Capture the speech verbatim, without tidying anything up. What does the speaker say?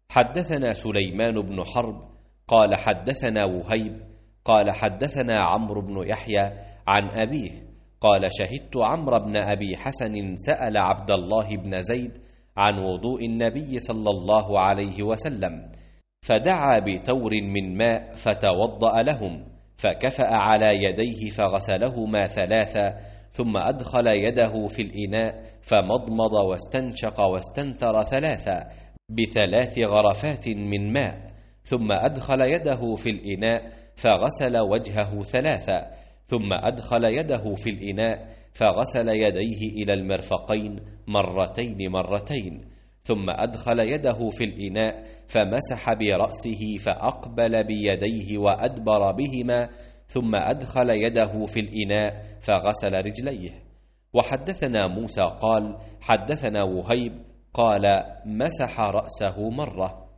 حدثنا سليمان بن حرب قال حدثنا وهيب قال حدثنا عمرو بن يحيى عن أبيه قال شهدت عمرو بن أبي حسن سأل عبد الله بن زيد عن وضوء النبي صلى الله عليه وسلم، فدعا بتور من ماء فتوضأ لهم، فكفأ على يديه فغسلهما ثلاثا، ثم أدخل يده في الإناء فمضمض واستنشق واستنثر ثلاثا بثلاث غرفات من ماء، ثم أدخل يده في الإناء فغسل وجهه ثلاثا، ثم أدخل يده في الإناء فغسل يديه إلى المرفقين مرتين مرتين، ثم أدخل يده في الإناء فمسح برأسه فأقبل بيديه وأدبر بهما، ثم أدخل يده في الإناء فغسل رجليه. وحدثنا موسى قال حدثنا وهيب قال مسح رأسه مرة.